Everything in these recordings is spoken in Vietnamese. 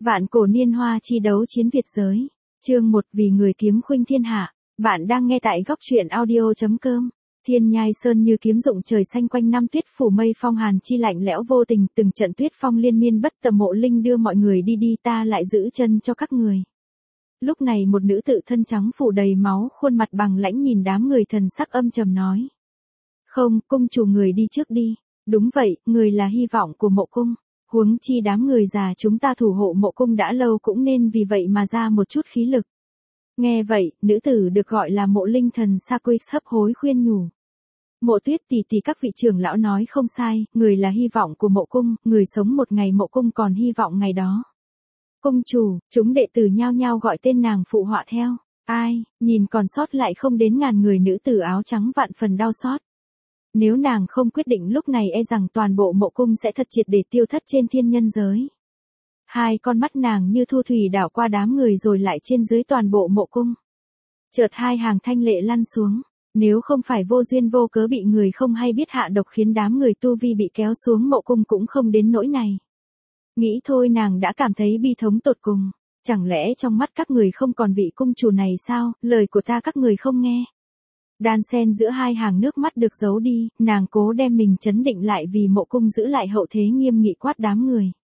Vạn cổ niên hoa chi đấu chiến Việt giới. Chương 1 vì người kiếm khuynh thiên hạ. Bạn đang nghe tại góc truyện audio.com. Thiên nhai sơn như kiếm rụng trời xanh quanh năm tuyết phủ mây phong hàn chi lạnh lẽo vô tình, từng trận tuyết phong liên miên bất tầm Mộ Linh đưa mọi người đi đi, ta lại giữ chân cho các người. Lúc này một nữ tự thân trắng phủ đầy máu, khuôn mặt bằng lãnh nhìn đám người, thần sắc âm trầm nói. Không, cung chủ người đi trước đi. Đúng vậy, người là hy vọng của mộ cung. Huống chi đám người già chúng ta thủ hộ mộ cung đã lâu cũng nên vì vậy mà ra một chút khí lực. Nghe vậy, nữ tử được gọi là Mộ Linh thần Saquix hấp hối khuyên nhủ. Mộ Tuyết tỷ tỷ, các vị trưởng lão nói không sai, người là hy vọng của mộ cung, người sống một ngày mộ cung còn hy vọng ngày đó. Cung chủ, chúng đệ tử nhao nhao gọi tên nàng phụ họa theo. Ai, nhìn còn sót lại không đến ngàn người, nữ tử áo trắng vạn phần đau xót. Nếu nàng không quyết định lúc này e rằng toàn bộ mộ cung sẽ thật triệt để tiêu thất trên thiên nhân giới. Hai con mắt nàng như thu thủy đảo qua đám người rồi lại trên dưới toàn bộ mộ cung. Chợt hai hàng thanh lệ lăn xuống. Nếu không phải vô duyên vô cớ bị người không hay biết hạ độc khiến đám người tu vi bị kéo xuống mộ cung cũng không đến nỗi này. Nghĩ thôi nàng đã cảm thấy bi thống tột cùng. Chẳng lẽ trong mắt các người không còn vị cung chủ này sao, lời của ta các người không nghe. Đan xen giữa hai hàng nước mắt được giấu đi, nàng cố đem mình trấn định lại vì mộ cung giữ lại hậu thế, nghiêm nghị quát đám người.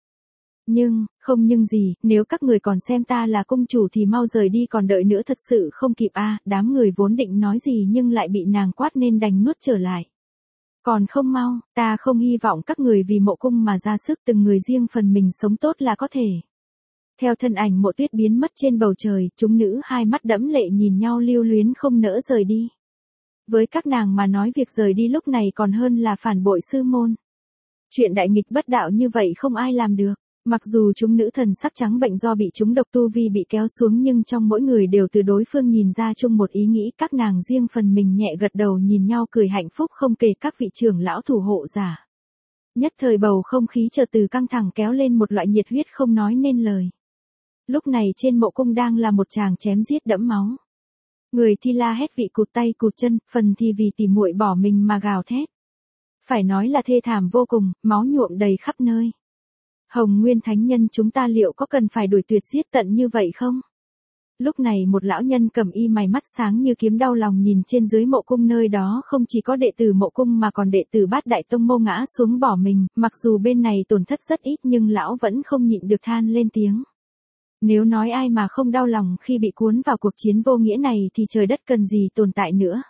Không nhưng gì, nếu các người còn xem ta là cung chủ thì mau rời đi, còn đợi nữa thật sự không kịp a. Đám người vốn định nói gì nhưng lại bị nàng quát nên đành nuốt trở lại. Còn không mau, ta không hy vọng các người vì mộ cung mà ra sức, từng người riêng phần mình sống tốt là có thể. Theo thân ảnh Mộ Tuyết biến mất trên bầu trời, chúng nữ hai mắt đẫm lệ nhìn nhau lưu luyến không nỡ rời đi. Với các nàng mà nói việc rời đi lúc này còn hơn là phản bội sư môn. Chuyện đại nghịch bất đạo như vậy không ai làm được. Mặc dù chúng nữ thần sắc trắng bệnh do bị chúng độc tu vi bị kéo xuống, nhưng trong mỗi người đều từ đối phương nhìn ra chung một ý nghĩ, các nàng riêng phần mình nhẹ gật đầu nhìn nhau cười hạnh phúc không kể các vị trưởng lão thủ hộ giả. Nhất thời bầu không khí chợt từ căng thẳng kéo lên một loại nhiệt huyết không nói nên lời. Lúc này trên mộ cung đang là một tràng chém giết đẫm máu. Người thì la hét, vị cụt tay cụt chân, phần thì vì tỉ muội bỏ mình mà gào thét. Phải nói là thê thảm vô cùng, máu nhuộm đầy khắp nơi. Hồng Nguyên Thánh Nhân, chúng ta liệu có cần phải đuổi tuyệt giết tận như vậy không? Lúc này một lão nhân cầm y mày mắt sáng như kiếm đau lòng nhìn trên dưới mộ cung, nơi đó không chỉ có đệ tử mộ cung mà còn đệ tử Bát Đại Tông mô ngã xuống bỏ mình, mặc dù bên này tổn thất rất ít nhưng lão vẫn không nhịn được than lên tiếng. Nếu nói ai mà không đau lòng khi bị cuốn vào cuộc chiến vô nghĩa này thì trời đất cần gì tồn tại nữa.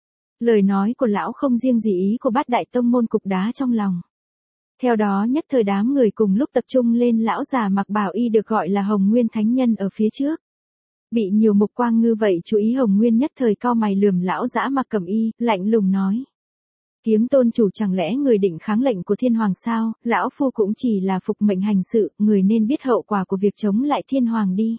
Lời nói của lão không riêng gì ý của Bát Đại Tông môn cục đá trong lòng. Theo đó nhất thời đám người cùng lúc tập trung lên lão già mặc bào y được gọi là Hồng Nguyên Thánh Nhân ở phía trước. Bị nhiều mục quang ngư vậy chú ý, Hồng Nguyên nhất thời cau mày lườm lão dã mặc cẩm y, lạnh lùng nói. Kiếm tôn chủ, chẳng lẽ người định kháng lệnh của thiên hoàng sao? Lão phu cũng chỉ là phục mệnh hành sự, người nên biết hậu quả của việc chống lại thiên hoàng đi.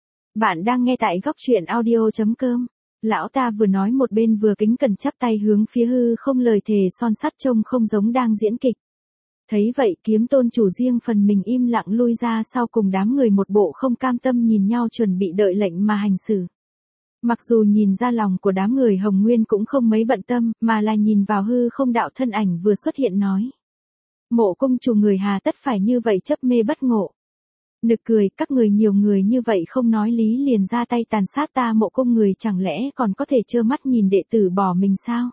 Bạn đang nghe tại góc truyện audio.com. Lão ta vừa nói một bên vừa kính cẩn chắp tay hướng phía hư không, lời thề son sắt trông không giống đang diễn kịch. Thấy vậy kiếm tôn chủ riêng phần mình im lặng lui ra sau, cùng đám người một bộ không cam tâm nhìn nhau chuẩn bị đợi lệnh mà hành xử. Mặc dù nhìn ra lòng của đám người, Hồng Nguyên cũng không mấy bận tâm, mà là nhìn vào hư không đạo thân ảnh vừa xuất hiện nói. Mộ cung chủ, người hà tất phải như vậy chấp mê bất ngộ. Nực cười, các người nhiều người như vậy không nói lý liền ra tay tàn sát ta mộ cung, người chẳng lẽ còn có thể trơ mắt nhìn đệ tử bỏ mình sao?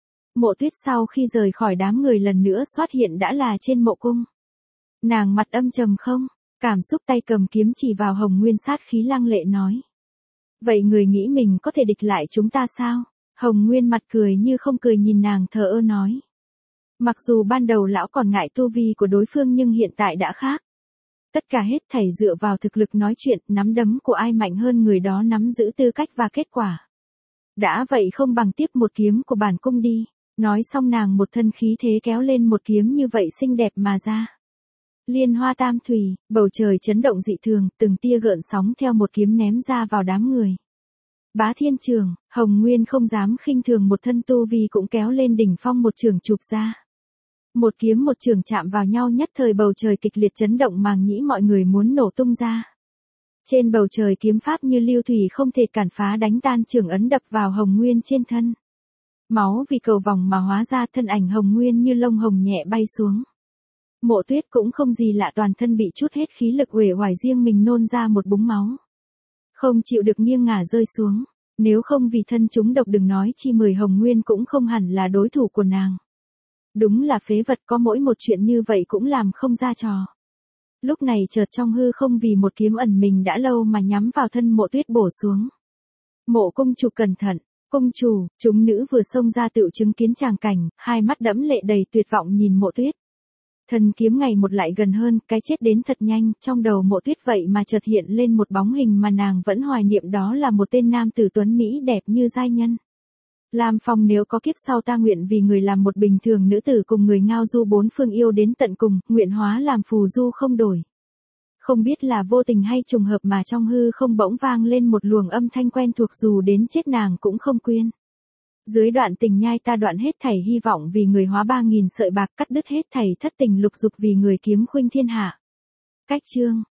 Mộ Tuyết sau khi rời khỏi đám người lần nữa xuất hiện đã là trên mộ cung. Nàng mặt âm trầm không, cảm xúc, tay cầm kiếm chỉ vào Hồng Nguyên sát khí lăng lệ nói. Vậy người nghĩ mình có thể địch lại chúng ta sao? Hồng Nguyên mặt cười như không cười nhìn nàng thờ ơ nói. Mặc dù ban đầu lão còn ngại tu vi của đối phương nhưng hiện tại đã khác. Tất cả hết thảy dựa vào thực lực nói chuyện, nắm đấm của ai mạnh hơn người đó nắm giữ tư cách và kết quả. Đã vậy không bằng tiếp một kiếm của bản cung đi. Nói xong nàng một thân khí thế kéo lên một kiếm như vậy xinh đẹp mà ra. Liên hoa tam thủy, bầu trời chấn động dị thường, từng tia gợn sóng theo một kiếm ném ra vào đám người. Bá Thiên Trường, Hồng Nguyên không dám khinh thường, một thân tu vi cũng kéo lên đỉnh phong, một trường chụp ra. Một kiếm một trường chạm vào nhau, nhất thời bầu trời kịch liệt chấn động, màng nhĩ mọi người muốn nổ tung ra. Trên bầu trời kiếm pháp như lưu thủy không thể cản phá, đánh tan trường ấn đập vào Hồng Nguyên trên thân. Máu vì cầu vòng mà hóa ra, thân ảnh Hồng Nguyên như lông hồng nhẹ bay xuống. Mộ Tuyết cũng không gì lạ, toàn thân bị chút hết khí lực, uể oải riêng mình nôn ra một búng máu. Không chịu được nghiêng ngả rơi xuống, nếu không vì thân chúng độc đừng nói chi 10 hồng nguyên cũng không hẳn là đối thủ của nàng. Đúng là phế vật, có mỗi một chuyện như vậy cũng làm không ra trò. Lúc này chợt trong hư không vì một kiếm ẩn mình đã lâu mà nhắm vào thân Mộ Tuyết bổ xuống. Mộ cung chủ cẩn thận, cung chủ, chúng nữ vừa xông ra tựu chứng kiến tràng cảnh, hai mắt đẫm lệ đầy tuyệt vọng nhìn Mộ Tuyết. Thần kiếm ngày một lại gần hơn, cái chết đến thật nhanh, trong đầu Mộ Tuyết vậy mà chợt hiện lên một bóng hình mà nàng vẫn hoài niệm, đó là một tên nam tử tuấn mỹ đẹp như giai nhân. Lam Phong, nếu có kiếp sau ta nguyện vì người làm một bình thường nữ tử cùng người ngao du bốn phương yêu đến tận cùng, nguyện hóa làm phù du không đổi. Không biết là vô tình hay trùng hợp mà trong hư không bỗng vang lên một luồng âm thanh quen thuộc, dù đến chết nàng cũng không quên. Dưới đoạn tình nhai ta đoạn hết thảy hy vọng vì người, hóa 3000 sợi bạc cắt đứt hết thảy thất tình lục dục vì người, kiếm khuynh thiên hạ. Cách chương